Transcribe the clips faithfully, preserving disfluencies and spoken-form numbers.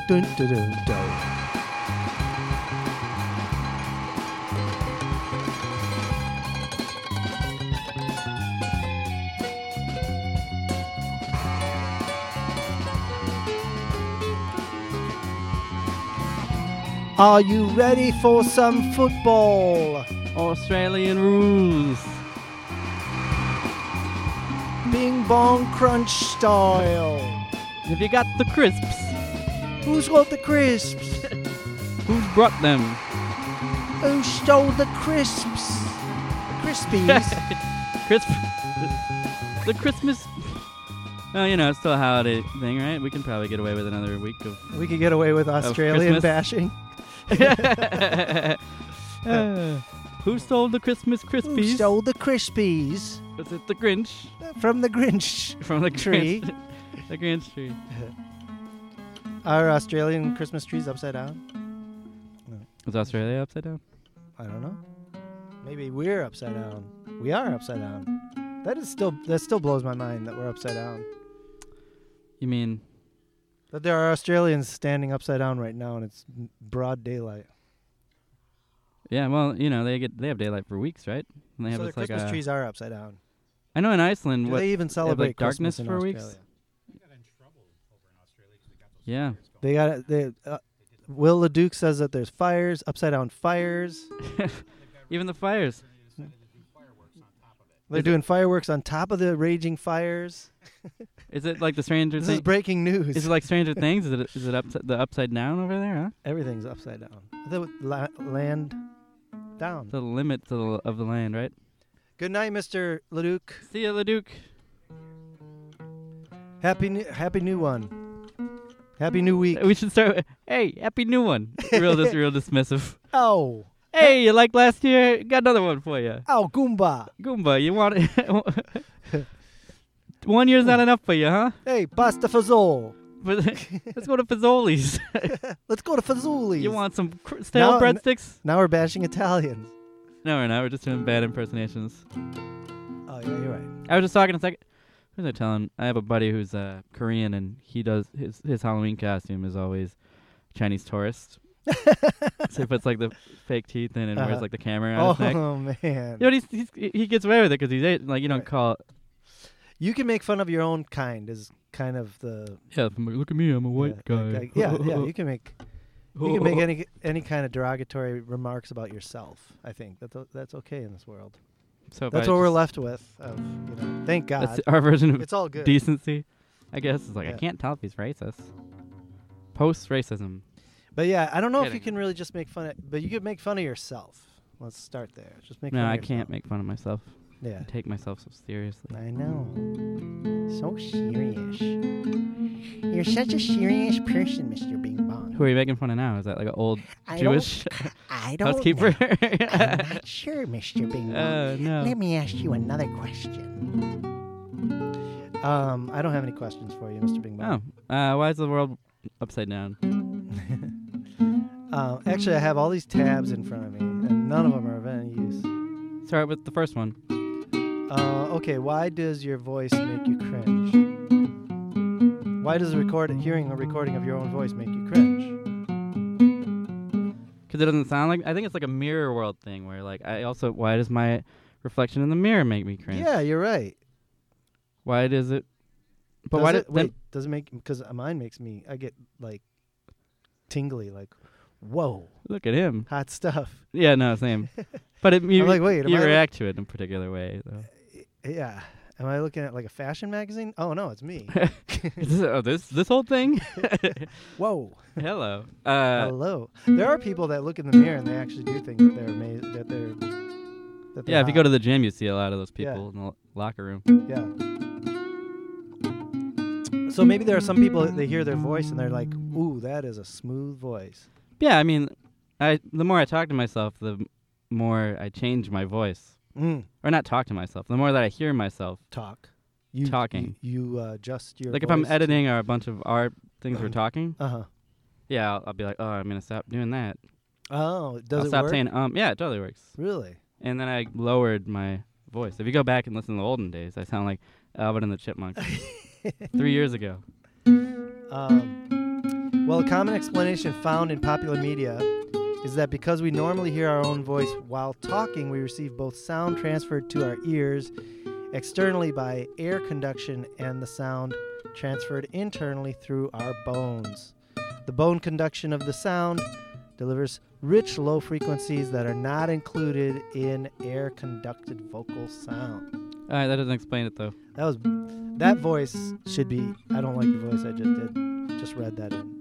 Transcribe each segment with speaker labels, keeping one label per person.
Speaker 1: Dun, dun, dun, dun. Are you ready for some football?
Speaker 2: Australian rules.
Speaker 1: Bing bong crunch style.
Speaker 2: Have you got the crisps?
Speaker 1: Who's got the crisps?
Speaker 2: Who's brought them?
Speaker 1: Who stole the crisps? The Crispies.
Speaker 2: Crisp. The, the Christmas. Well, you know, it's still a holiday thing, right? We can probably get away with another week of.
Speaker 1: We could get away with Australian
Speaker 2: Christmas.
Speaker 1: bashing.
Speaker 2: uh, who stole the Christmas
Speaker 1: Who
Speaker 2: Crispies?
Speaker 1: stole the Crispies?
Speaker 2: Was it the Grinch?
Speaker 1: From the Grinch
Speaker 2: From the
Speaker 1: tree.
Speaker 2: Grinch. The Grinch tree.
Speaker 1: Are Australian Christmas trees upside down?
Speaker 2: Was Australia upside down?
Speaker 1: I don't know. Maybe we're upside down. We are upside down. That is still that still blows my mind that we're upside down.
Speaker 2: You mean?
Speaker 1: That there are Australians standing upside down right now, and it's m- broad daylight.
Speaker 2: Yeah, well, you know, they get they have daylight for weeks, right? And they have
Speaker 1: So the
Speaker 2: this, like
Speaker 1: Christmas
Speaker 2: a,
Speaker 1: trees are upside down.
Speaker 2: I know in Iceland,
Speaker 1: Do
Speaker 2: what
Speaker 1: they even celebrate
Speaker 2: like, darkness
Speaker 1: Christmas in
Speaker 2: for
Speaker 1: Australia?
Speaker 2: weeks? Yeah.
Speaker 1: They got they. Uh, Will LeDuc says that there's fires, upside down fires.
Speaker 2: Even the fires.
Speaker 1: They're
Speaker 2: Is
Speaker 1: doing fireworks on top of the raging fires.
Speaker 2: Is it like the Stranger
Speaker 1: This is
Speaker 2: Things?
Speaker 1: breaking news.
Speaker 2: Is it like Stranger Things? Is it is it upside the upside down over there? Huh?
Speaker 1: Everything's upside down. The la- land down.
Speaker 2: The limit to the, of the land, right?
Speaker 1: Good night, Mister LeDuc.
Speaker 2: See ya, Leduc.
Speaker 1: Happy new, happy new one. Happy new week.
Speaker 2: We should start. With, hey, happy new one. Real, dis- real dismissive.
Speaker 1: Oh,
Speaker 2: Hey, you like last year? Got another one for you.
Speaker 1: oh, Goomba.
Speaker 2: Goomba, you want it? One year's not enough for you, huh?
Speaker 1: Hey, pasta fazzol.
Speaker 2: But let's go to Fazoli's.
Speaker 1: Let's go to Fazoli's.
Speaker 2: You want some cr- stale
Speaker 1: Now-
Speaker 2: breadsticks?
Speaker 1: Now we're bashing Italians.
Speaker 2: No, we're not. We're just doing bad impersonations.
Speaker 1: Oh yeah, you're right.
Speaker 2: I was just talking a second. Who was I telling? I have a buddy who's uh, Korean, and he does his his Halloween costume is always Chinese tourist. So he puts like the fake teeth in and
Speaker 1: Uh-huh.
Speaker 2: wears like the camera on his neck.
Speaker 1: Oh man.
Speaker 2: You know, he's, he's, he gets away with it because he's a- like you don't
Speaker 1: Right.
Speaker 2: call it.
Speaker 1: You can make fun of your own kind is kind of the
Speaker 2: Yeah, I'm like, look at me, I'm a white
Speaker 1: yeah,
Speaker 2: guy.
Speaker 1: like- yeah, yeah. You can make you can make any any kind of derogatory remarks about yourself. I think that th- that's okay in this world.
Speaker 2: So if
Speaker 1: That's
Speaker 2: I
Speaker 1: what we're
Speaker 2: just-
Speaker 1: left with. Of, you know, thank God.
Speaker 2: That's our version of
Speaker 1: It's all good.
Speaker 2: decency, I guess. It's like I
Speaker 1: Yeah.
Speaker 2: can't tell if he's racist. Post racism.
Speaker 1: But yeah, I don't know if you
Speaker 2: Kidding.
Speaker 1: can really just make fun of, but you could make fun of yourself. Let's start there. Just make
Speaker 2: No,
Speaker 1: fun of
Speaker 2: I
Speaker 1: yourself.
Speaker 2: can't make fun of myself.
Speaker 1: Yeah.
Speaker 2: I take myself so seriously.
Speaker 1: I know. So serious. You're such a serious person, Mister Bing Bong.
Speaker 2: Who are you making fun of now? Is that like an old
Speaker 1: I
Speaker 2: Jewish
Speaker 1: Don't, I don't
Speaker 2: housekeeper?
Speaker 1: know. I'm not sure, Mister Bing Bong.
Speaker 2: uh, no.
Speaker 1: Let me ask you another question. Um, I don't have any questions for you, Mister Bing Bong.
Speaker 2: Oh, uh, why is the world upside down?
Speaker 1: Um, actually, I have all these tabs in front of me, and none of them are of any use.
Speaker 2: Start with the first one.
Speaker 1: Uh, okay, why does your voice make you cringe? Why does record hearing a recording of your own voice make you cringe?
Speaker 2: Because it doesn't sound like. I think it's like a mirror world thing where, like, I also. Why does my reflection in the mirror make me cringe?
Speaker 1: Yeah, you're right.
Speaker 2: Why does it? But
Speaker 1: does
Speaker 2: why
Speaker 1: it,
Speaker 2: did?
Speaker 1: wait? Does it make? Because mine makes me. I get like tingly, like, whoa,
Speaker 2: Look at him.
Speaker 1: hot stuff.
Speaker 2: Yeah, no, same. But it, you,
Speaker 1: I'm like, wait, am
Speaker 2: you
Speaker 1: I look-
Speaker 2: react to it in a particular way. Though.
Speaker 1: Yeah. Am I looking at like a fashion magazine? Oh no, it's me.
Speaker 2: Is this, oh, this this whole thing?
Speaker 1: Whoa.
Speaker 2: Hello. Uh,
Speaker 1: Hello. There are people that look in the mirror and they actually do think that they're amazing. That they're. That they're
Speaker 2: yeah, if you
Speaker 1: hot.
Speaker 2: go to the gym, you see a lot of those
Speaker 1: Yeah.
Speaker 2: people in the lo- locker room.
Speaker 1: Yeah. So maybe there are some people that they hear their voice and they're like, "Ooh, that is a smooth voice."
Speaker 2: Yeah, I mean, I the more I talk to myself, the m- more I change my voice.
Speaker 1: Mm.
Speaker 2: Or not talk to myself. The more that I hear myself
Speaker 1: Talk. You,
Speaker 2: talking.
Speaker 1: You, you uh, adjust your.
Speaker 2: Like if I'm
Speaker 1: voice
Speaker 2: editing or a bunch of our things we're talking,
Speaker 1: Uh huh.
Speaker 2: yeah, I'll, I'll be like, oh, I'm going to stop doing that.
Speaker 1: Oh, does
Speaker 2: I'll
Speaker 1: it
Speaker 2: stop
Speaker 1: work?
Speaker 2: saying, um, yeah, it totally works.
Speaker 1: Really?
Speaker 2: And then I lowered my voice. If you go back and listen to the olden days, I sound like Alvin and the Chipmunks. Three years ago.
Speaker 1: Um. Well, a common explanation found in popular media is that because we normally hear our own voice while talking, we receive both sound transferred to our ears externally by air conduction and the sound transferred internally through our bones. The bone conduction of the sound delivers rich low frequencies that are not included in air-conducted vocal sound.
Speaker 2: All right, that doesn't explain it though.
Speaker 1: That was that voice should be. I don't like the voice I just did. Just read that in.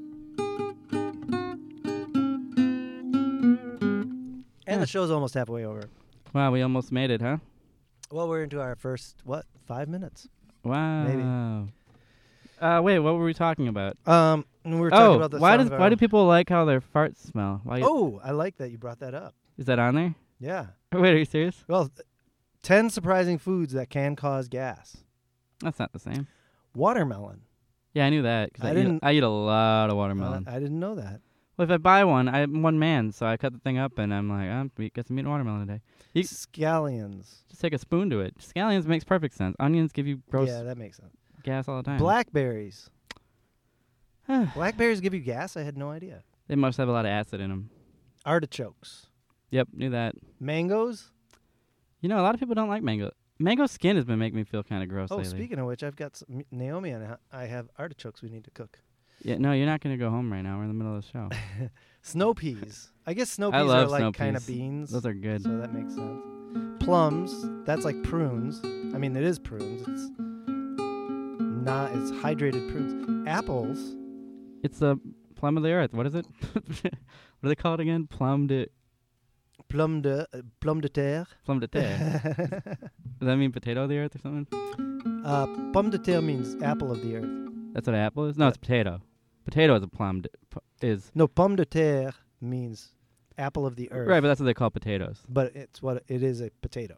Speaker 1: And
Speaker 2: Yeah.
Speaker 1: the show's almost halfway over.
Speaker 2: Wow, we almost made it, huh?
Speaker 1: Well, we're into our first what five minutes.
Speaker 2: Wow. Uh, wait, what were we talking about?
Speaker 1: Um, and we were talking
Speaker 2: Oh,
Speaker 1: about the
Speaker 2: why
Speaker 1: sound
Speaker 2: does
Speaker 1: of our
Speaker 2: why do
Speaker 1: own-
Speaker 2: people like how their farts smell? Why
Speaker 1: Oh, I like that you brought that up.
Speaker 2: is that on there?
Speaker 1: Yeah.
Speaker 2: Wait, are you serious?
Speaker 1: Well, th- ten surprising foods that can cause gas.
Speaker 2: That's not the same.
Speaker 1: Watermelon.
Speaker 2: Yeah, I knew that. 'Cause
Speaker 1: I
Speaker 2: I, eat,
Speaker 1: didn't-
Speaker 2: I eat a lot of
Speaker 1: Uh,
Speaker 2: watermelon.
Speaker 1: I didn't know that.
Speaker 2: Well, if I buy one, I'm one man, so I cut the thing up and I'm like, I'm we get some meat and watermelon today. You-
Speaker 1: Scallions.
Speaker 2: Just take a spoon to it. Scallions makes perfect sense. Onions give you gross
Speaker 1: Yeah, that makes sense.
Speaker 2: gas all the time.
Speaker 1: Blackberries. Blackberries give you gas? I had no idea.
Speaker 2: They must have a lot of acid in them.
Speaker 1: Artichokes.
Speaker 2: Yep, knew that.
Speaker 1: Mangoes.
Speaker 2: You know, a lot of people don't like mango. Mango skin has been making me feel kind of gross
Speaker 1: Oh,
Speaker 2: lately.
Speaker 1: speaking of which, I've got some, Naomi and I have artichokes we need to cook.
Speaker 2: Yeah, no, you're not going to go home right now. We're in the middle of the show.
Speaker 1: Snow peas. I guess snow
Speaker 2: I
Speaker 1: peas
Speaker 2: love
Speaker 1: are like
Speaker 2: snow
Speaker 1: kind of
Speaker 2: peas.
Speaker 1: beans.
Speaker 2: Those are good.
Speaker 1: So that makes sense. Plums. That's like prunes. I mean, it is prunes. It's not. It's hydrated prunes. Apples.
Speaker 2: It's the plum of the earth. What is it? What do they call it again? Plum de
Speaker 1: Plum de uh, plum de terre.
Speaker 2: plum de terre. Does that mean potato of the earth or something?
Speaker 1: uh, pomme de terre means apple of the earth.
Speaker 2: That's what an apple is. No, it's potato. Potato is a plum. De, p- is
Speaker 1: No, pomme de terre means apple of the earth.
Speaker 2: right, but that's what they call potatoes.
Speaker 1: But it's what it is a potato.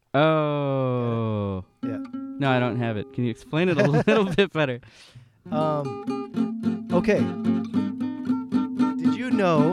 Speaker 2: Oh.
Speaker 1: Yeah.
Speaker 2: No, I don't have it. Can you explain it a little bit better?
Speaker 1: Um. Okay. Did you know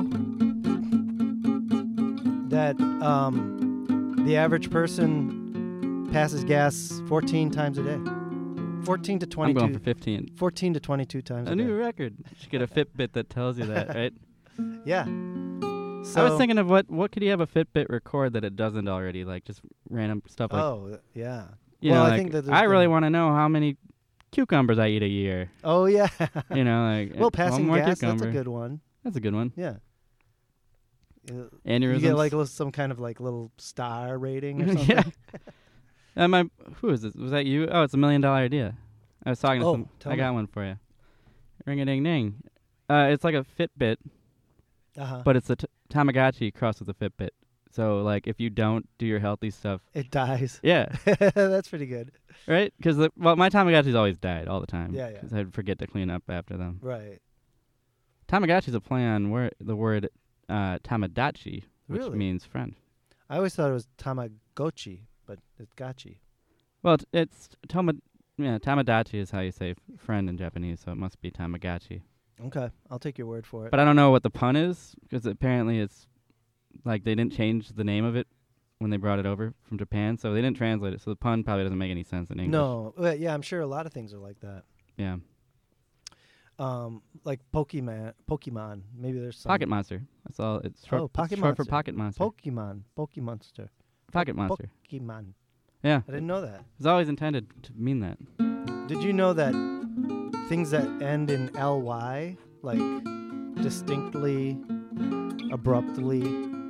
Speaker 1: that um, the average person passes gas fourteen times a day? fourteen to
Speaker 2: I'm
Speaker 1: twenty-two.
Speaker 2: going for fifteen.
Speaker 1: fourteen to twenty-two times a,
Speaker 2: A
Speaker 1: day.
Speaker 2: new record. You should get a Fitbit that tells you that, right?
Speaker 1: Yeah. So,
Speaker 2: I was thinking of what what could you have a Fitbit record that it doesn't already, like just random stuff like
Speaker 1: Oh, th- yeah.
Speaker 2: you
Speaker 1: well,
Speaker 2: know,
Speaker 1: I
Speaker 2: like,
Speaker 1: think that there's
Speaker 2: I really
Speaker 1: the-
Speaker 2: want to know how many cucumbers I eat a year.
Speaker 1: Oh, yeah.
Speaker 2: You know, like
Speaker 1: well,
Speaker 2: uh, one
Speaker 1: passing
Speaker 2: more
Speaker 1: gas,
Speaker 2: cucumber.
Speaker 1: that's a good one.
Speaker 2: That's a good one.
Speaker 1: Yeah. Uh,
Speaker 2: Aneurysms.
Speaker 1: You get like a little, some kind of like little star rating or something.
Speaker 2: yeah. Uh, my who is this? Was that you? Oh, it's a million dollar idea. I was talking to
Speaker 1: Oh,
Speaker 2: some.
Speaker 1: tell
Speaker 2: I
Speaker 1: me.
Speaker 2: got one for you. Ring a ding ding. Uh, it's like a Fitbit,
Speaker 1: Uh-huh.
Speaker 2: but it's a t- Tamagotchi crossed with a Fitbit. So like, if you don't do your healthy stuff,
Speaker 1: It dies.
Speaker 2: yeah,
Speaker 1: That's pretty good.
Speaker 2: right? Because well, my Tamagotchis always died all the time.
Speaker 1: Yeah, yeah.
Speaker 2: Because I'd forget to clean up after them.
Speaker 1: Right.
Speaker 2: Tamagotchi's a play on word the word uh, Tamadachi, which
Speaker 1: Really?
Speaker 2: means friend.
Speaker 1: I always thought it was Tamagotchi, but it's Gachi.
Speaker 2: Well, it's, it's Tama, yeah, Tamadachi is how you say f- friend in Japanese, so it must be Tamagotchi.
Speaker 1: Okay, I'll take your word for it.
Speaker 2: But I don't know what the pun is, because apparently it's like they didn't change the name of it when they brought it over from Japan, so they didn't translate it. So the pun probably doesn't make any sense in English.
Speaker 1: no, well, yeah, I'm sure a lot of things are like that.
Speaker 2: Yeah.
Speaker 1: Um, like Pokemon. Pokemon. Maybe there's some
Speaker 2: Pocket Monster. That's all. It's short,
Speaker 1: Oh,
Speaker 2: it's
Speaker 1: Pocket
Speaker 2: short for
Speaker 1: Monster.
Speaker 2: Pocket Monster.
Speaker 1: Pokemon. Pokemonster.
Speaker 2: Pocket Monster.
Speaker 1: Pokemon.
Speaker 2: Yeah.
Speaker 1: I didn't know that.
Speaker 2: It's always intended to mean that.
Speaker 1: Did you know that things that end in ly, like distinctly, abruptly,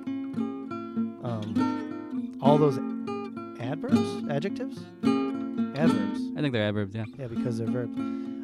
Speaker 1: um, all those adverbs, adjectives, adverbs?
Speaker 2: I think they're adverbs, yeah.
Speaker 1: Yeah, because they're verbs.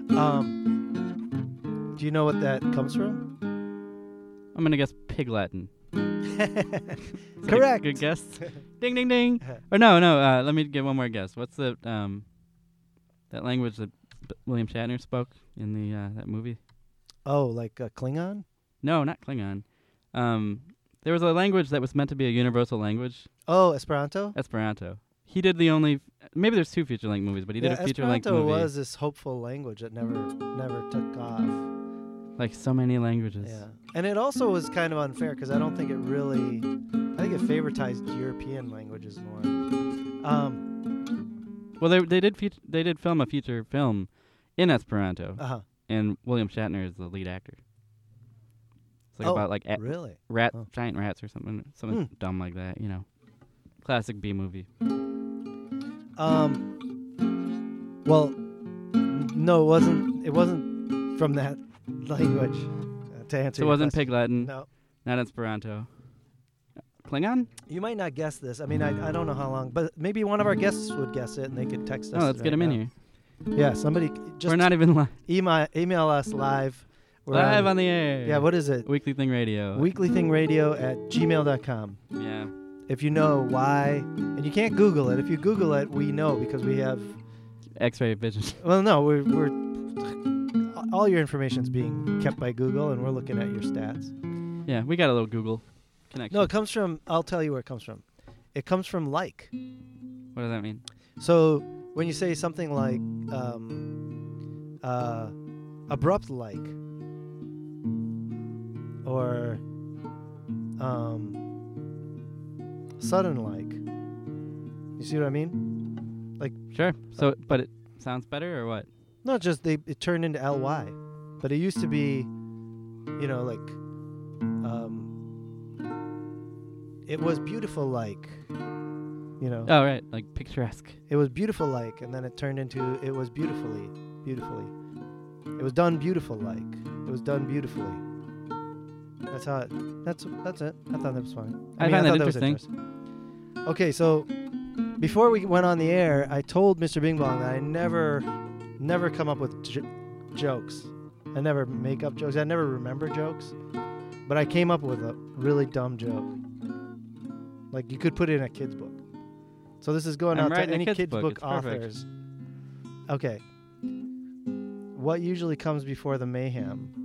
Speaker 1: Um, do you know what that comes from?
Speaker 2: I'm going to guess Pig Latin. Is that a
Speaker 1: Correct.
Speaker 2: good guess. Ding, ding, ding. Or no, no, uh, let me get one more guess. What's the, um, that language that B- William Shatner spoke in the, uh, that movie?
Speaker 1: Oh, like uh, Klingon?
Speaker 2: No, not Klingon. Um, there was a language that was meant to be a universal language,
Speaker 1: Oh, Esperanto?
Speaker 2: Esperanto. He did the only, f- maybe there's two feature-length movies, but he did
Speaker 1: yeah,
Speaker 2: a feature-length
Speaker 1: Esperanto
Speaker 2: movie.
Speaker 1: was this hopeful language that never never took off.
Speaker 2: Like so many languages.
Speaker 1: Yeah, and it also was kind of unfair because I don't think it really. I think it favoritized European languages more. Um,
Speaker 2: Well, they they did feature, they did film a feature film in Esperanto,
Speaker 1: uh huh.
Speaker 2: and William Shatner is the lead actor. It's like
Speaker 1: Oh,
Speaker 2: about like a-
Speaker 1: Really?
Speaker 2: rat,
Speaker 1: Oh.
Speaker 2: giant rats or something, something
Speaker 1: Hmm.
Speaker 2: dumb like that. You know, classic B movie.
Speaker 1: Um. Well, n- no, it wasn't. It wasn't from that language. Uh, to answer
Speaker 2: So it
Speaker 1: your
Speaker 2: wasn't
Speaker 1: question.
Speaker 2: Pig Latin,
Speaker 1: No.
Speaker 2: not Esperanto. Klingon?
Speaker 1: You might not guess this. I mean, I, I don't know how long, but maybe one of our guests would guess it, and they could text us.
Speaker 2: Oh, let's get
Speaker 1: right
Speaker 2: him in
Speaker 1: now.
Speaker 2: here.
Speaker 1: Yeah, somebody c- just
Speaker 2: We're not even li-
Speaker 1: email email us live. We're
Speaker 2: live on the air.
Speaker 1: Yeah, what is it?
Speaker 2: Weekly Thing Radio.
Speaker 1: weeklythingradio at gmail dot com.
Speaker 2: Yeah.
Speaker 1: If you know why, and you can't Google it. If you Google it, we know because we have.
Speaker 2: X-ray vision.
Speaker 1: Well, no, we're we're all your information's being kept by Google, and we're looking at your stats.
Speaker 2: Yeah, we got a little Google connection.
Speaker 1: No, it comes from. I'll tell you where it comes from. It comes from like.
Speaker 2: What does that mean?
Speaker 1: So when you say something like um, uh, abrupt like, or um, sudden like, you see what I mean?
Speaker 2: Sure. So, but it sounds better or what?
Speaker 1: Not just they it turned into ly, but it used to be, you know, like um, it was beautiful like, you know.
Speaker 2: Oh, right. Like picturesque.
Speaker 1: It was beautiful like, and then it turned into it was beautifully, beautifully. It was done beautiful like. It was done beautifully. That's how it. That's that's it. I thought that was fine.
Speaker 2: I
Speaker 1: mean,
Speaker 2: find
Speaker 1: I
Speaker 2: that
Speaker 1: thought was
Speaker 2: interesting.
Speaker 1: interesting. Okay, so before we went on the air, I told Mister Bing Bong that I never, never come up with j- jokes. I never make up jokes. I never remember jokes. But I came up with a really dumb joke. Like you could put it in a kid's book. So this is going
Speaker 2: I'm
Speaker 1: out to
Speaker 2: writing a
Speaker 1: any
Speaker 2: kid's
Speaker 1: kids
Speaker 2: book.
Speaker 1: book
Speaker 2: It's perfect.
Speaker 1: authors. Okay. What usually comes before the mayhem?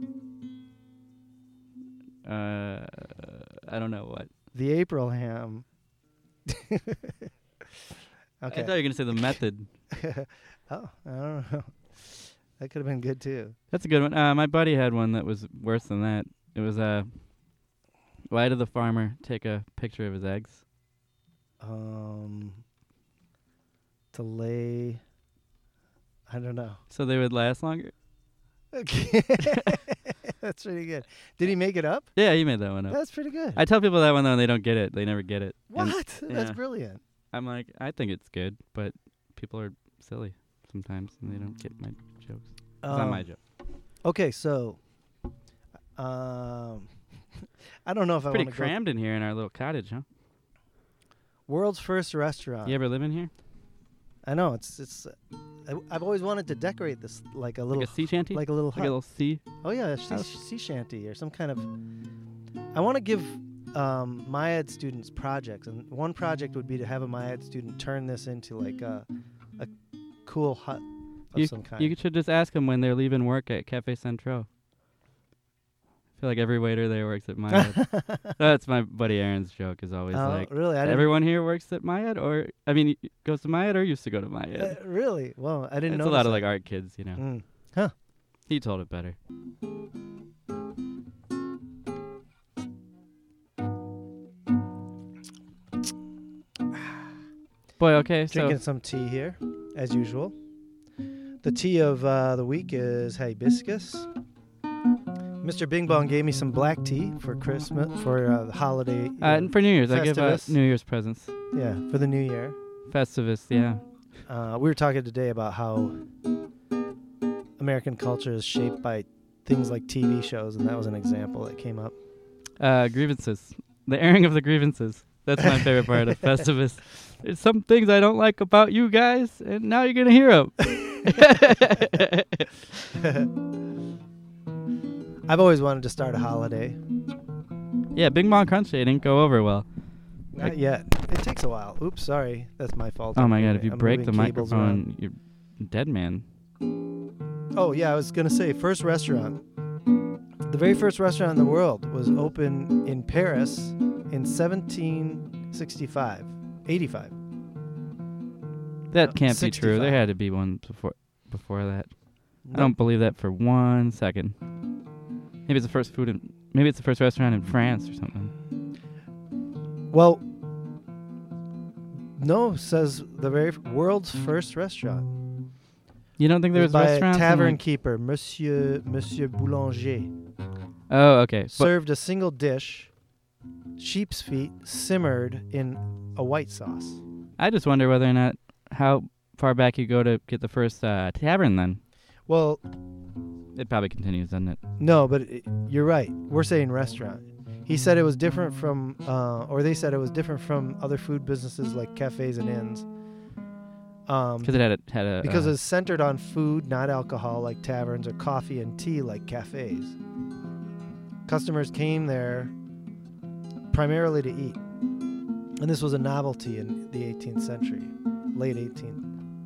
Speaker 2: Uh, I don't know what.
Speaker 1: The April ham.
Speaker 2: I
Speaker 1: Okay.
Speaker 2: thought you were gonna say the method.
Speaker 1: Oh, I don't know. That could have been good too.
Speaker 2: That's a good one. Uh, my buddy had one that was worse than that. It was uh, why did the farmer take a picture of his eggs?
Speaker 1: Um, to lay. I don't know.
Speaker 2: So they would last longer.
Speaker 1: Okay. That's pretty good. Did he make it up?
Speaker 2: Yeah, he made that one up.
Speaker 1: That's pretty good.
Speaker 2: I tell people that one though, and they don't get it. They never get it. And
Speaker 1: What? That's
Speaker 2: yeah.
Speaker 1: brilliant.
Speaker 2: I'm like, I think it's good, but people are silly sometimes, and they don't get my jokes. It's not
Speaker 1: Um,
Speaker 2: my joke.
Speaker 1: Okay, so, um, I don't know if I
Speaker 2: Pretty
Speaker 1: want to go.
Speaker 2: crammed in here in our little cottage, huh?
Speaker 1: World's first restaurant.
Speaker 2: You ever live in here?
Speaker 1: I know it's it's. Uh, I, I've always wanted to decorate this like a little,
Speaker 2: Like a sea shanty?
Speaker 1: like a little
Speaker 2: Like
Speaker 1: hut.
Speaker 2: a little sea?
Speaker 1: Oh yeah, a sea,
Speaker 2: house?
Speaker 1: sea shanty or some kind of. I want to give um, MyEd students projects, and one project would be to have a MyEd student turn this into like a a cool hut of
Speaker 2: You,
Speaker 1: some kind.
Speaker 2: you should just ask them when they're leaving work at Cafe Centro. I feel like every waiter there works at MyEd. That's my buddy Aaron's joke. Is always
Speaker 1: Oh,
Speaker 2: like,
Speaker 1: really? I didn't,
Speaker 2: everyone here works at MyEd, or I mean, y- goes to MyEd or used to go to MyEd.
Speaker 1: uh, really? Well, I didn't
Speaker 2: It's
Speaker 1: know.
Speaker 2: a lot of like art kids, you know.
Speaker 1: Mm. Huh.
Speaker 2: He told it better. Boy, okay, so
Speaker 1: Drinking some tea here, as usual. The tea of uh, the week is hibiscus. Mister Bing Bong gave me some black tea for Christmas, for uh, the holiday.
Speaker 2: uh, and for New Year's, I give uh,
Speaker 1: Festivus.
Speaker 2: New Year's presents.
Speaker 1: yeah, for the new year.
Speaker 2: Festivus, yeah.
Speaker 1: Uh, we were talking today about how American culture is shaped by things like T V shows, and that was an example that came up.
Speaker 2: Uh, grievances. The airing of the grievances. That's my favorite part of Festivus. There's some things I don't like about you guys, and now you're going to hear them.
Speaker 1: I've always wanted to start a holiday.
Speaker 2: Yeah, Bing Bong Crunch Day didn't go over well.
Speaker 1: Not yet. It takes a while. Oops, sorry. That's my fault.
Speaker 2: Oh
Speaker 1: I'm
Speaker 2: my god,
Speaker 1: moving-
Speaker 2: if you
Speaker 1: I'm
Speaker 2: break the
Speaker 1: moving cables around.
Speaker 2: microphone, you're dead man.
Speaker 1: Oh, yeah, I was going to say, first restaurant. The very first restaurant in the world was open in Paris in seventeen sixty-five. eighty-five.
Speaker 2: That
Speaker 1: No,
Speaker 2: can't be true. There
Speaker 1: sixty-five.
Speaker 2: had to be one before before that. I
Speaker 1: No.
Speaker 2: don't believe that for one second. Maybe it's the first food in maybe it's the first restaurant in France or something.
Speaker 1: Well, no, says the very f- world's first restaurant.
Speaker 2: You don't think there
Speaker 1: It
Speaker 2: was
Speaker 1: by a
Speaker 2: restaurants in,
Speaker 1: tavern
Speaker 2: like-
Speaker 1: keeper, Monsieur Monsieur Boulanger.
Speaker 2: Oh, okay. But
Speaker 1: served a single dish, sheep's feet simmered in a white sauce.
Speaker 2: I just wonder whether or not how far back you go to get the first uh, tavern. Then
Speaker 1: Well,
Speaker 2: it probably continues, doesn't it?
Speaker 1: no, but it, you're right. We're saying restaurant. He said it was different from, uh, or they said it was different from other food businesses like cafes and inns. Um,
Speaker 2: Because it had a had a
Speaker 1: because
Speaker 2: uh,
Speaker 1: it's centered on food, not alcohol, like taverns, or coffee and tea, like cafes. Customers came there primarily to eat, and this was a novelty in the eighteenth century, late eighteenth,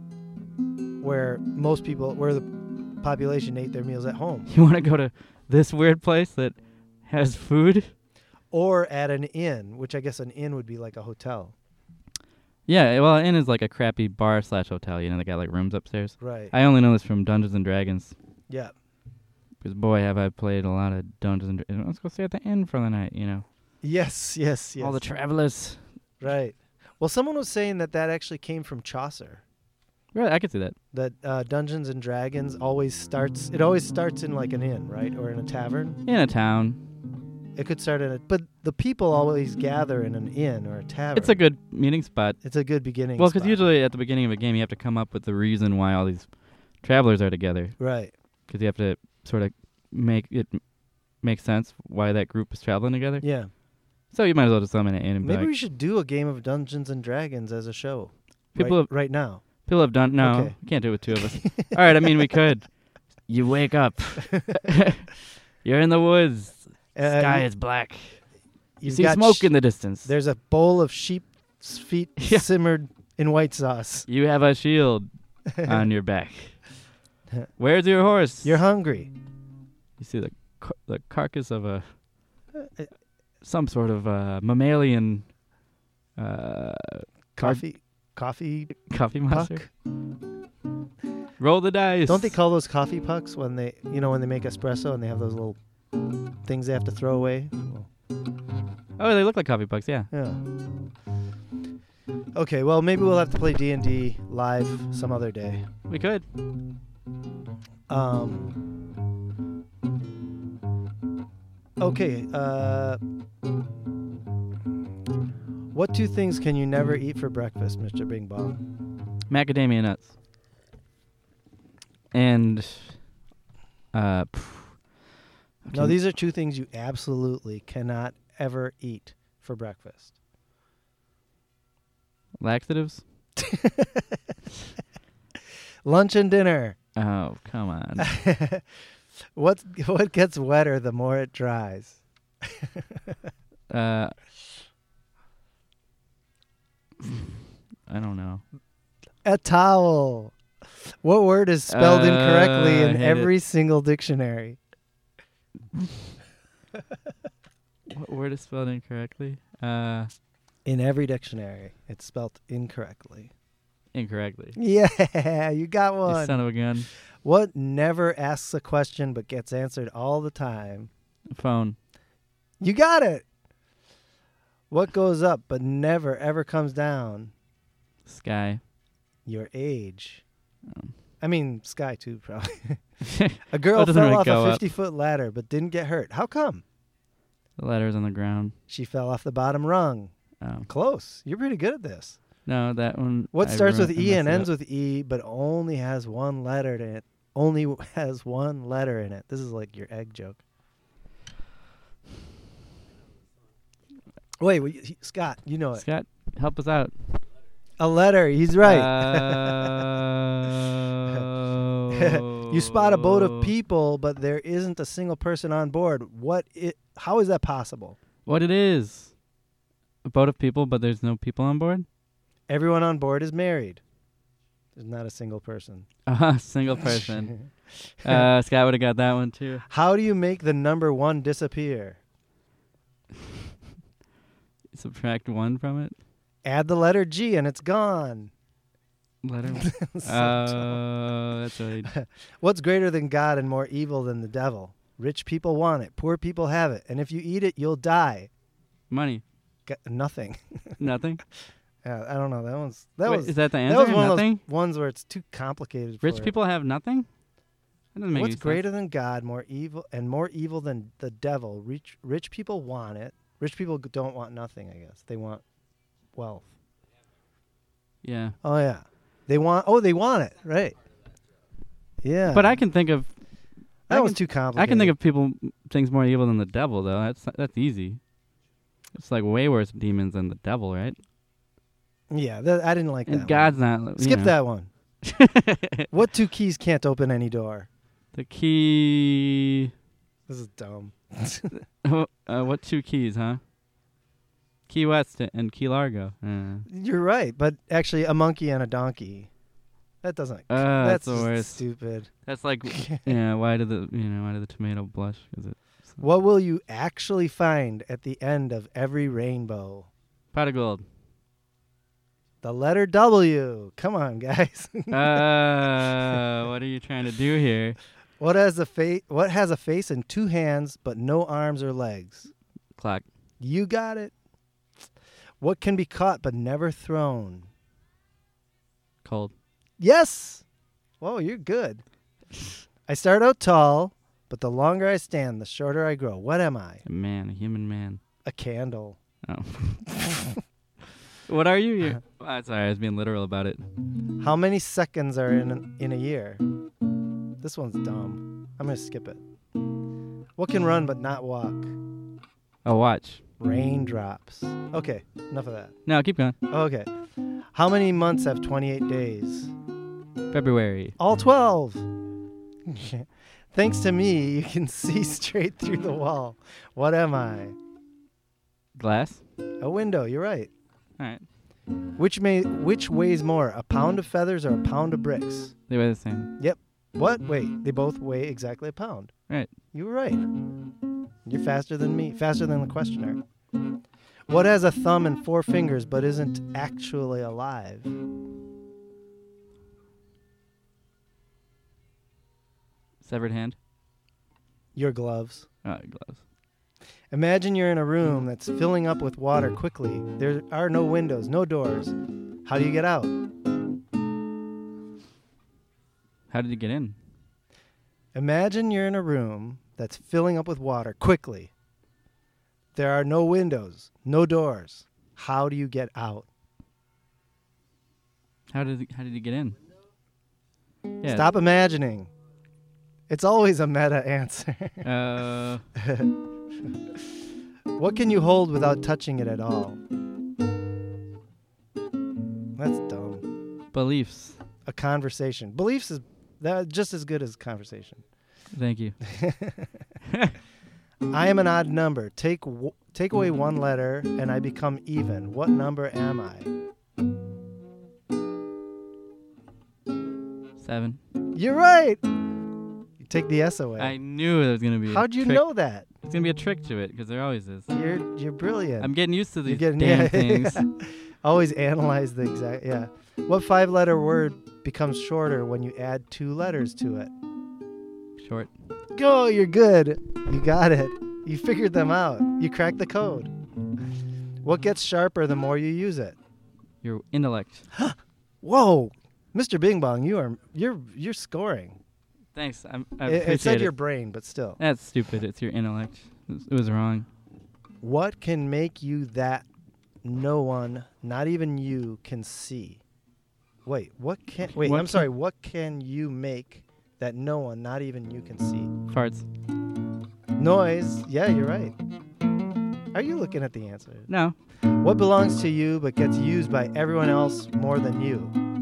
Speaker 1: where most people, where the population ate their meals at home
Speaker 2: you want to go to this weird place that has food?
Speaker 1: or at an inn, which I guess an inn would be like a hotel.
Speaker 2: Yeah, well, an inn is like a crappy bar slash hotel. You know, they got like rooms upstairs.
Speaker 1: Right.
Speaker 2: I only know this from Dungeons and Dragons.
Speaker 1: Yeah.
Speaker 2: Because boy, have I played a lot of Dungeons and Dragons. Let's go stay at the inn for the night. You know,
Speaker 1: Yes, yes, yes.
Speaker 2: all the travelers.
Speaker 1: Right. Well, someone was saying that that actually came from Chaucer.
Speaker 2: Really, I could see that.
Speaker 1: That uh, Dungeons and Dragons always starts. It always starts in like an inn, right, or in a tavern.
Speaker 2: In a town,
Speaker 1: It could start in a, but the people always gather in an inn or a tavern.
Speaker 2: it's a good meeting spot.
Speaker 1: It's a good beginning.
Speaker 2: Well, because
Speaker 1: spot.
Speaker 2: usually at the beginning of a game, you have to come up with the reason why all these travelers are together.
Speaker 1: Right.
Speaker 2: Because you have to sort of make it m- make sense why that group is traveling together.
Speaker 1: Yeah.
Speaker 2: So you might as well just summon it in and be
Speaker 1: Maybe
Speaker 2: like,
Speaker 1: we should do a game of Dungeons and Dragons as a show.
Speaker 2: People
Speaker 1: right,
Speaker 2: have-
Speaker 1: right now.
Speaker 2: people have done. No,
Speaker 1: Okay.
Speaker 2: we can't do it with two of us. All right, I mean we could. You wake up. You're in the woods.
Speaker 1: Uh,
Speaker 2: Sky
Speaker 1: you-
Speaker 2: is black. You
Speaker 1: you've
Speaker 2: see
Speaker 1: got
Speaker 2: smoke
Speaker 1: sh-
Speaker 2: in the distance.
Speaker 1: There's a bowl of sheep's feet
Speaker 2: Yeah.
Speaker 1: simmered in white sauce.
Speaker 2: You have a shield on your back. Where's your horse?
Speaker 1: You're hungry.
Speaker 2: You see the car- the carcass of a
Speaker 1: Uh,
Speaker 2: some sort of uh, mammalian uh,
Speaker 1: Coffee, coffee
Speaker 2: coffee
Speaker 1: puck.
Speaker 2: monster. Roll the dice.
Speaker 1: Don't they call those coffee pucks when they, you know, when they make espresso and they have those little things they have to throw away? Well,
Speaker 2: Oh, they look like coffee pucks. Yeah.
Speaker 1: yeah. Okay, well, maybe we'll have to play D and D live some other day.
Speaker 2: We could.
Speaker 1: Um. Okay. Uh. What two things can you never eat for breakfast, Mister Bing Bong?
Speaker 2: Macadamia nuts. And uh pff,
Speaker 1: No,
Speaker 2: okay,
Speaker 1: these are two things you absolutely cannot ever eat for breakfast.
Speaker 2: laxatives.
Speaker 1: Lunch and dinner.
Speaker 2: Oh, come on.
Speaker 1: what what gets wetter the more it dries?
Speaker 2: uh I don't know.
Speaker 1: A towel. What word is spelled incorrectly
Speaker 2: Uh, I
Speaker 1: in
Speaker 2: hate
Speaker 1: every single dictionary?
Speaker 2: What word is spelled incorrectly? Uh
Speaker 1: In every dictionary, it's spelled incorrectly.
Speaker 2: incorrectly.
Speaker 1: Yeah, you got
Speaker 2: You
Speaker 1: one.
Speaker 2: son of a gun.
Speaker 1: What never asks a question but gets answered all the time?
Speaker 2: Phone.
Speaker 1: You got it. What goes up but never ever comes down?
Speaker 2: Sky.
Speaker 1: Your age.
Speaker 2: Um.
Speaker 1: I mean, sky too, probably. A girl
Speaker 2: What doesn't
Speaker 1: fell
Speaker 2: really
Speaker 1: off
Speaker 2: go
Speaker 1: a
Speaker 2: up?
Speaker 1: fifty-foot ladder but didn't get hurt. How come?
Speaker 2: The letters on the ground.
Speaker 1: She fell off the bottom rung.
Speaker 2: Oh.
Speaker 1: Close. You're pretty good at this.
Speaker 2: No, that one.
Speaker 1: What
Speaker 2: I
Speaker 1: starts
Speaker 2: ru-
Speaker 1: with
Speaker 2: I
Speaker 1: E and
Speaker 2: messed it
Speaker 1: ends
Speaker 2: up.
Speaker 1: with E but only has one letter in it? Only w- has one letter in it. This is like your egg joke. Wait, wait he- Scott, you know it.
Speaker 2: Scott, help us out.
Speaker 1: A letter. He's right.
Speaker 2: Uh,
Speaker 1: You spot a boat of people, but there isn't a single person on board. What? It? How is that possible?
Speaker 2: What it is? A boat of people, but there's no people on board.
Speaker 1: Everyone on board is married. There's not a single person.
Speaker 2: Uh, single person. uh, Scott would have got that one too.
Speaker 1: How do you make the number one disappear?
Speaker 2: Subtract one from it.
Speaker 1: Add the letter G and it's gone.
Speaker 2: Letter.
Speaker 1: So
Speaker 2: uh,
Speaker 1: dumb.
Speaker 2: that's really.
Speaker 1: What's greater than God and more evil than the devil? Rich people want it. Poor people have it. And if you eat it, you'll die.
Speaker 2: Money.
Speaker 1: G- nothing.
Speaker 2: Nothing.
Speaker 1: Yeah, I don't know. That one's that
Speaker 2: Wait,
Speaker 1: was
Speaker 2: is that the
Speaker 1: that
Speaker 2: answer?
Speaker 1: was one
Speaker 2: Nothing.
Speaker 1: of those ones where it's too complicated.
Speaker 2: Rich
Speaker 1: for it.
Speaker 2: people have nothing. That doesn't make
Speaker 1: What's
Speaker 2: any
Speaker 1: greater
Speaker 2: sense.
Speaker 1: than God, more evil, and more evil than the devil? Rich, rich people want it. Rich people g- don't want nothing, I guess. They want wealth.
Speaker 2: Yeah.
Speaker 1: Oh, yeah. They want, oh, they want it, right. Yeah.
Speaker 2: But I can think of
Speaker 1: that
Speaker 2: I
Speaker 1: was
Speaker 2: can-
Speaker 1: too complicated.
Speaker 2: I can think of people things more evil than the devil though. That's that's easy. It's like way worse demons than the devil, right?
Speaker 1: Yeah, that, I didn't like
Speaker 2: And
Speaker 1: that
Speaker 2: God's
Speaker 1: one.
Speaker 2: not.
Speaker 1: Skip
Speaker 2: you know.
Speaker 1: that one. What two keys can't open any door?
Speaker 2: The key.
Speaker 1: This is dumb.
Speaker 2: uh, what two keys, huh? Key West and Key Largo. Uh,
Speaker 1: You're right, but actually a monkey and a donkey. That doesn't.
Speaker 2: uh,
Speaker 1: that's
Speaker 2: that's the
Speaker 1: just
Speaker 2: worst.
Speaker 1: stupid.
Speaker 2: That's like, yeah. Why did the you know why did the tomato blush? Is it
Speaker 1: What will you actually find at the end of every rainbow?
Speaker 2: pot of gold?
Speaker 1: The letter W. Come on, guys.
Speaker 2: uh, what are you trying to do here?
Speaker 1: What has a face? What has a face and two hands but no arms or legs?
Speaker 2: Clock.
Speaker 1: You got it. What can be caught but never thrown?
Speaker 2: Cold.
Speaker 1: Yes. Whoa, you're good. I start out tall, but the longer I stand, the shorter I grow. What am I?
Speaker 2: A man, a human man.
Speaker 1: A candle.
Speaker 2: Oh. What are you? You're, oh, sorry, I was being literal about it.
Speaker 1: How many seconds are in in a year? This one's dumb. I'm gonna skip it. What can run but not walk?
Speaker 2: Oh, watch.
Speaker 1: Raindrops. Okay, enough of that.
Speaker 2: No, keep going.
Speaker 1: Okay. How many months have twenty-eight days?
Speaker 2: February.
Speaker 1: All twelve. Thanks to me, you can see straight through the wall. What am I?
Speaker 2: Glass.
Speaker 1: A window. You're right.
Speaker 2: All right.
Speaker 1: Which may which weighs more, a pound of feathers or a pound of bricks?
Speaker 2: They weigh the same.
Speaker 1: What? Wait, they both weigh exactly a pound.
Speaker 2: Right.
Speaker 1: You were right. You're faster than me, faster than the questioner. What has a thumb and four fingers but isn't actually alive?
Speaker 2: Severed hand.
Speaker 1: Your gloves.
Speaker 2: Oh, gloves.
Speaker 1: Imagine you're in a room that's filling up with water quickly. There are no windows, no doors. How do you get out?
Speaker 2: How did you get in?
Speaker 1: Imagine you're in a room that's filling up with water quickly. There are no windows, no doors. How do you get out?
Speaker 2: How did how did you get in? Yeah.
Speaker 1: Stop imagining. It's always a meta answer.
Speaker 2: Uh,
Speaker 1: What can you hold without touching it at all? That's dumb.
Speaker 2: beliefs.
Speaker 1: A conversation. Beliefs is that just as good as conversation.
Speaker 2: Thank you.
Speaker 1: I am an odd number. Take w- take away one letter and I become even. What number am I?
Speaker 2: Seven.
Speaker 1: You're right. You take the S away.
Speaker 2: I knew there was gonna be.
Speaker 1: How'd
Speaker 2: a
Speaker 1: you
Speaker 2: trick.
Speaker 1: know that?
Speaker 2: It's gonna be a trick to it because there always is.
Speaker 1: You're you're brilliant.
Speaker 2: I'm getting used to
Speaker 1: You're
Speaker 2: these
Speaker 1: getting
Speaker 2: damn
Speaker 1: yeah,
Speaker 2: things.
Speaker 1: yeah. Always analyze the exact yeah. What five-letter word becomes shorter when you add two letters to it?
Speaker 2: Short.
Speaker 1: Go, you're good. You got it. You figured them out. You cracked the code. What gets sharper the more you use it?
Speaker 2: Your intellect.
Speaker 1: Whoa, Mister Bing Bong, you are you're you're scoring.
Speaker 2: Thanks. I'm, I
Speaker 1: It,
Speaker 2: appreciate
Speaker 1: it said
Speaker 2: it.
Speaker 1: your brain, but still.
Speaker 2: That's stupid. It's your intellect. It was, it was wrong.
Speaker 1: What can make you that no one, not even you, can see? Wait, what can? Wait,
Speaker 2: What
Speaker 1: I'm
Speaker 2: can-
Speaker 1: sorry. What can you make that no one, not even you, can see?
Speaker 2: Farts.
Speaker 1: Noise. Yeah, you're right. Are you looking at the answer?
Speaker 2: No.
Speaker 1: What belongs to you but gets used by everyone else more than you?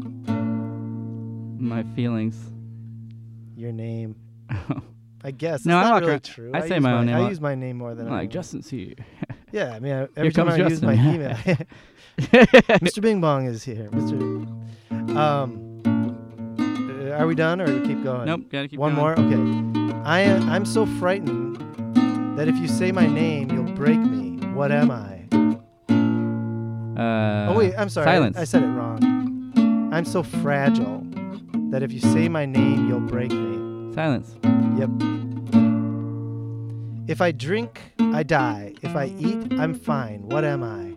Speaker 2: My feelings.
Speaker 1: Your name. I guess. It's
Speaker 2: No, I
Speaker 1: not
Speaker 2: walk
Speaker 1: really
Speaker 2: around-
Speaker 1: true.
Speaker 2: I say
Speaker 1: use
Speaker 2: my own name
Speaker 1: I
Speaker 2: a-
Speaker 1: use my name more than
Speaker 2: I'm like
Speaker 1: anyone.
Speaker 2: Justin's here.
Speaker 1: Yeah, I mean, I- every time
Speaker 2: comes
Speaker 1: I use my
Speaker 2: Justin.
Speaker 1: email. Mister Bing Bong is here. Mister Um, uh, are we done or do we keep going?
Speaker 2: Nope. Gotta keep
Speaker 1: One
Speaker 2: going.
Speaker 1: more? Okay. I am, I'm so frightened that if you say my name, you'll break me. What am I?
Speaker 2: Uh,
Speaker 1: oh, wait, I'm sorry. I-
Speaker 2: Silence.
Speaker 1: I, said it wrong. I'm so fragile that if you say my name, you'll break me.
Speaker 2: Silence.
Speaker 1: Yep. If I drink, I die. If I eat, I'm fine. What am I?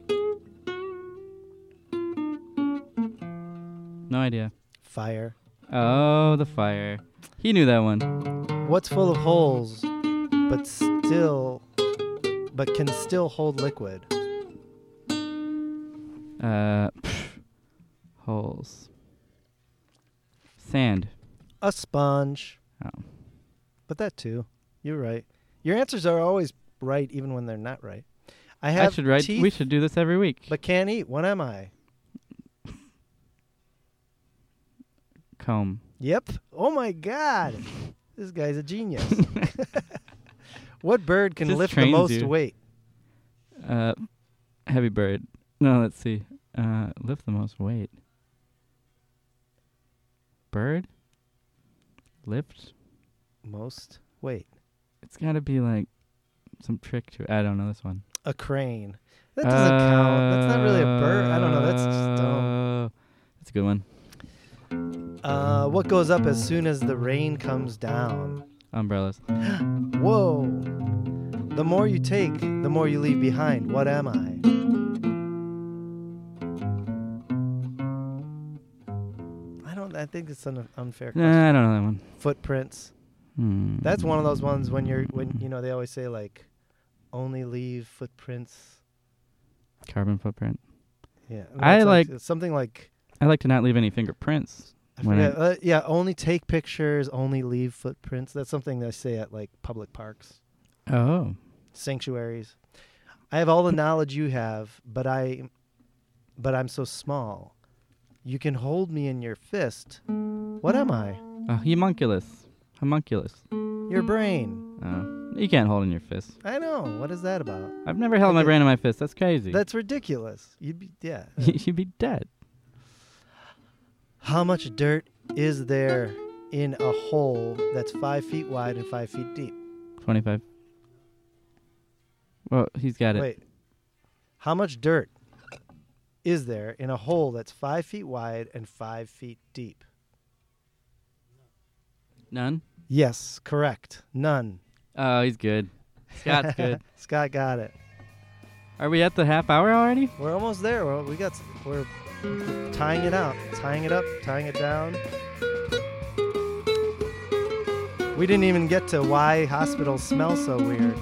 Speaker 2: No idea.
Speaker 1: Fire.
Speaker 2: Oh, the fire. He knew that one.
Speaker 1: What's full of holes, but still, but can still hold liquid?
Speaker 2: Uh, pff, holes. Sand.
Speaker 1: A sponge.
Speaker 2: Oh.
Speaker 1: But that too. You're right. Your answers are always right, even when they're not right. I
Speaker 2: I
Speaker 1: have
Speaker 2: should write.
Speaker 1: teeth,
Speaker 2: We should do this every week.
Speaker 1: but can't eat. What am I?
Speaker 2: Comb.
Speaker 1: Yep. Oh my God. This guy's a genius. What bird can
Speaker 2: Just
Speaker 1: lift the
Speaker 2: trains
Speaker 1: most
Speaker 2: you.
Speaker 1: weight?
Speaker 2: Uh, heavy bird. No, let's see. Uh, lift the most weight. Bird. Lift.
Speaker 1: Most weight.
Speaker 2: It's got to be like some trick to it. I don't know this one.
Speaker 1: A crane. That doesn't count. That's not really a bird. I don't know. That's just dumb.
Speaker 2: Uh, That's a good one.
Speaker 1: Uh, what goes up as soon as the rain comes down?
Speaker 2: Umbrellas.
Speaker 1: Whoa. The more you take, the more you leave behind. What am I? I don't. I think it's an unfair question.
Speaker 2: Nah, I don't know that one.
Speaker 1: Footprints.
Speaker 2: Hmm.
Speaker 1: That's one of those ones when you're when you know they always say like, only leave footprints.
Speaker 2: Carbon footprint.
Speaker 1: Yeah.
Speaker 2: I
Speaker 1: it's
Speaker 2: like-
Speaker 1: it's something like.
Speaker 2: I like to not leave any fingerprints.
Speaker 1: I
Speaker 2: When I-
Speaker 1: forget. Uh, yeah. Only take pictures. Only leave footprints. That's something they say at like public parks,
Speaker 2: Oh.
Speaker 1: sanctuaries. I have all the knowledge you have, but I, but I'm so small. You can hold me in your fist. What am I?
Speaker 2: A homunculus. Homunculus.
Speaker 1: Your brain.
Speaker 2: Oh. You can't hold in your fist.
Speaker 1: I know. What is that about?
Speaker 2: I've never held my
Speaker 1: Okay.
Speaker 2: brain in my fist. That's crazy.
Speaker 1: That's ridiculous. You'd be yeah.
Speaker 2: You'd be dead.
Speaker 1: How much dirt is there in a hole that's five feet wide and five feet deep?
Speaker 2: twenty-five. Well, he's got it.
Speaker 1: Wait. How much dirt is there in a hole that's five feet wide and five feet deep?
Speaker 2: None?
Speaker 1: Yes, correct. None.
Speaker 2: Oh, he's good. Scott's good.
Speaker 1: Scott got it.
Speaker 2: Are we at the half hour already?
Speaker 1: We're almost there. We're, we got. s- We're tying it out, tying it up, tying it down. We didn't even get to why hospitals smell so weird.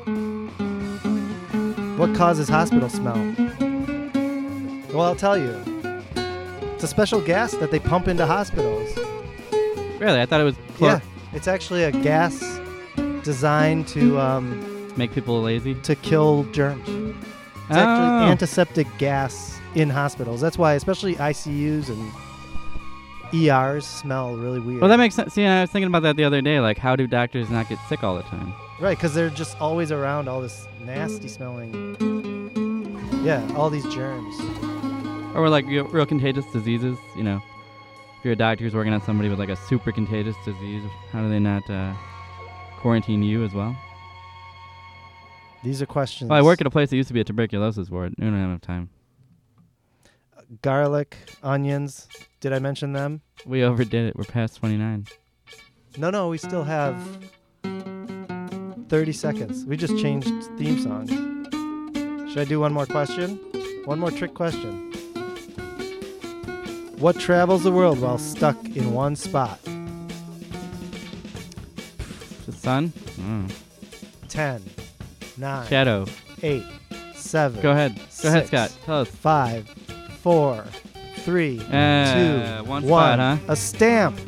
Speaker 1: What causes hospital smell? Well, I'll tell you. It's a special gas that they pump into hospitals.
Speaker 2: Really? I thought it was chlor-
Speaker 1: Yeah, it's actually a gas designed to um,
Speaker 2: make people lazy.
Speaker 1: to kill germs. It's
Speaker 2: Oh.
Speaker 1: actually antiseptic gas in hospitals. That's why, especially I C Us and E Rs smell really weird.
Speaker 2: Well, that makes sense. See, I was thinking about that the other day. Like, how do doctors not get sick all the time?
Speaker 1: Right, because they're just always around all this nasty smelling. Yeah, all these germs.
Speaker 2: Or like real, real contagious diseases, you know. If you're a doctor who's working on somebody with like a super contagious disease, how do they not uh, quarantine you as well?
Speaker 1: These are questions.
Speaker 2: Well, I work at a place that used to be a tuberculosis ward. We don't have enough time.
Speaker 1: Garlic, onions. Did I mention them?
Speaker 2: We overdid it. We're past twenty-nine.
Speaker 1: No, no, we still have thirty seconds. We just changed theme songs. Should I do one more question? One more trick question. What travels the world while stuck in one spot?
Speaker 2: The sun? Mm.
Speaker 1: Ten, nine,
Speaker 2: Shadow.
Speaker 1: eight, seven.
Speaker 2: Go ahead. Go ahead,
Speaker 1: six,
Speaker 2: Scott. Tell us.
Speaker 1: Five, four, three,
Speaker 2: Uh,
Speaker 1: two,
Speaker 2: one
Speaker 1: one.
Speaker 2: spot, huh?
Speaker 1: A stamp.